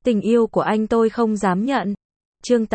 Tình yêu của anh tôi không dám nhận. Chương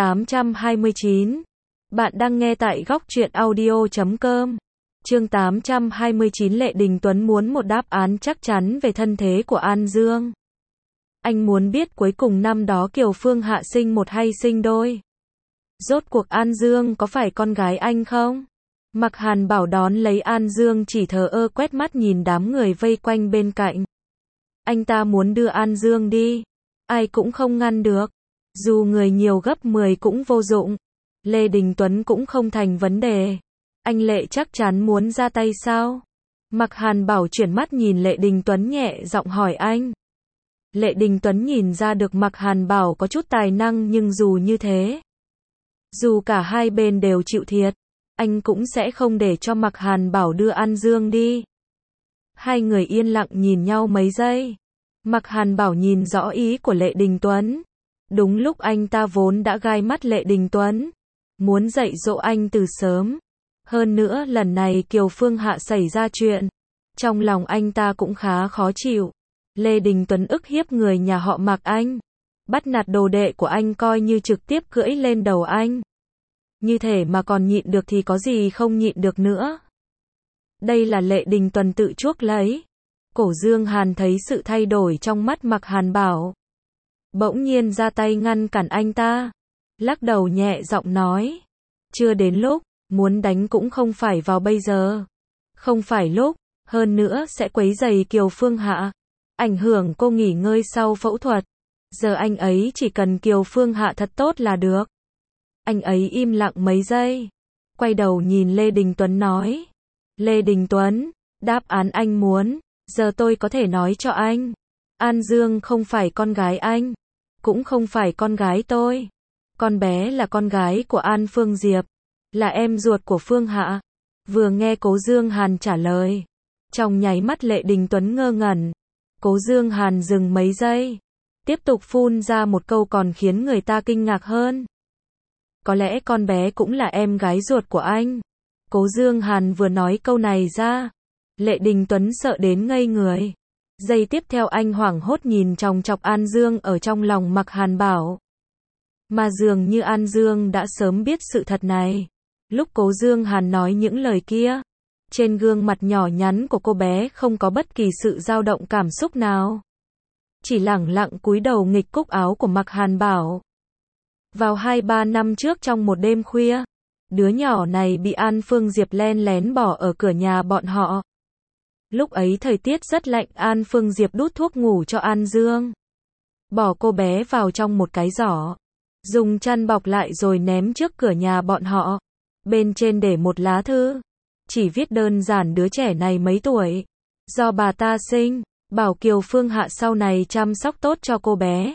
829. Bạn đang nghe tại góc truyện audio.com. Chương 829. Lệ Đình Tuấn muốn một đáp án chắc chắn về thân thế của An Dương. Anh muốn biết cuối cùng năm đó Kiều Phương Hạ sinh một hay sinh đôi. Rốt cuộc An Dương có phải con gái anh không? Mạc Hàn Bảo đón lấy An Dương chỉ thờ ơ quét mắt nhìn đám người vây quanh bên cạnh. Anh ta muốn đưa An Dương đi. Ai cũng không ngăn được. Dù người nhiều gấp 10 cũng vô dụng. Lê Đình Tuấn cũng không thành vấn đề. Anh Lệ chắc chắn muốn ra tay sao? Mạc Hàn Bảo chuyển mắt nhìn Lệ Đình Tuấn nhẹ giọng hỏi anh. Lệ Đình Tuấn nhìn ra được Mạc Hàn Bảo có chút tài năng nhưng dù như thế. Dù cả hai bên đều chịu thiệt. Anh cũng sẽ không để cho Mạc Hàn Bảo đưa An Dương đi. Hai người yên lặng nhìn nhau mấy giây. Mạc Hàn Bảo nhìn rõ ý của Lệ Đình Tuấn. Đúng lúc anh ta vốn đã gai mắt Lệ Đình Tuấn. Muốn dạy dỗ anh từ sớm. Hơn nữa lần này Kiều Phương Hạ xảy ra chuyện. Trong lòng anh ta cũng khá khó chịu. Lê Đình Tuấn ức hiếp người nhà họ Mạc anh. Bắt nạt đồ đệ của anh coi như trực tiếp cưỡi lên đầu anh. Như thể mà còn nhịn được thì có gì không nhịn được nữa. Đây là Lệ Đình Tuấn tự chuốc lấy. Cổ Dương Hàn thấy sự thay đổi trong mắt Mạc Hàn Bảo. Bỗng nhiên ra tay ngăn cản anh ta. Lắc đầu nhẹ giọng nói. Chưa đến lúc, muốn đánh cũng không phải vào bây giờ. Không phải lúc, hơn nữa sẽ quấy rầy Kiều Phương Hạ. Ảnh hưởng cô nghỉ ngơi sau phẫu thuật. Giờ anh ấy chỉ cần Kiều Phương Hạ thật tốt là được. Anh ấy im lặng mấy giây. Quay đầu nhìn Lê Đình Tuấn nói. Lê Đình Tuấn, đáp án anh muốn. Giờ tôi có thể nói cho anh. An Dương không phải con gái anh. Cũng không phải con gái tôi. Con bé là con gái của An Phương Diệp. Là em ruột của Phương Hạ. Vừa nghe Cố Dương Hàn trả lời. Trong nháy mắt Lệ Đình Tuấn ngơ ngẩn. Cố Dương Hàn dừng mấy giây. Tiếp tục phun ra một câu còn khiến người ta kinh ngạc hơn. Có lẽ con bé cũng là em gái ruột của anh. Cố Dương Hàn vừa nói câu này ra. Lệ Đình Tuấn sợ đến ngây người. Giây tiếp theo anh hoảng hốt nhìn chòng chọc An Dương ở trong lòng Mạc Hàn Bảo. Mà dường như An Dương đã sớm biết sự thật này. Lúc Cố Dương Hàn nói những lời kia, trên gương mặt nhỏ nhắn của cô bé không có bất kỳ sự dao động cảm xúc nào. Chỉ lẳng lặng cúi đầu nghịch cúc áo của Mạc Hàn Bảo. Vào 2-3 năm trước trong một đêm khuya, đứa nhỏ này bị An Phương Diệp len lén bỏ ở cửa nhà bọn họ. Lúc ấy thời tiết rất lạnh, An Phương Diệp đút thuốc ngủ cho An Dương. Bỏ cô bé vào trong một cái giỏ. Dùng chăn bọc lại rồi ném trước cửa nhà bọn họ. Bên trên để một lá thư. Chỉ viết đơn giản đứa trẻ này mấy tuổi. Do bà ta sinh. Bảo Kiều Phương Hạ sau này chăm sóc tốt cho cô bé.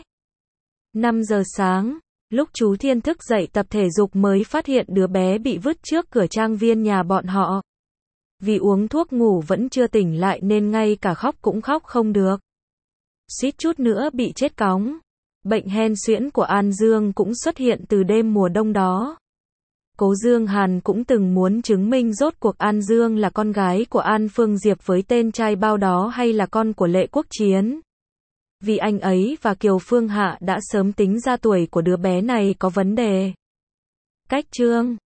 5 giờ sáng. Lúc chú Thiên thức dậy tập thể dục mới phát hiện đứa bé bị vứt trước cửa trang viên nhà bọn họ. Vì uống thuốc ngủ vẫn chưa tỉnh lại nên ngay cả khóc cũng khóc không được. Suýt chút nữa bị chết cóng. Bệnh hen suyễn của An Dương cũng xuất hiện từ đêm mùa đông đó. Cố Dương Hàn cũng từng muốn chứng minh rốt cuộc An Dương là con gái của An Phương Diệp với tên trai bao đó hay là con của Lệ Quốc Chiến. Vì anh ấy và Kiều Phương Hạ đã sớm tính ra tuổi của đứa bé này có vấn đề. Cách chương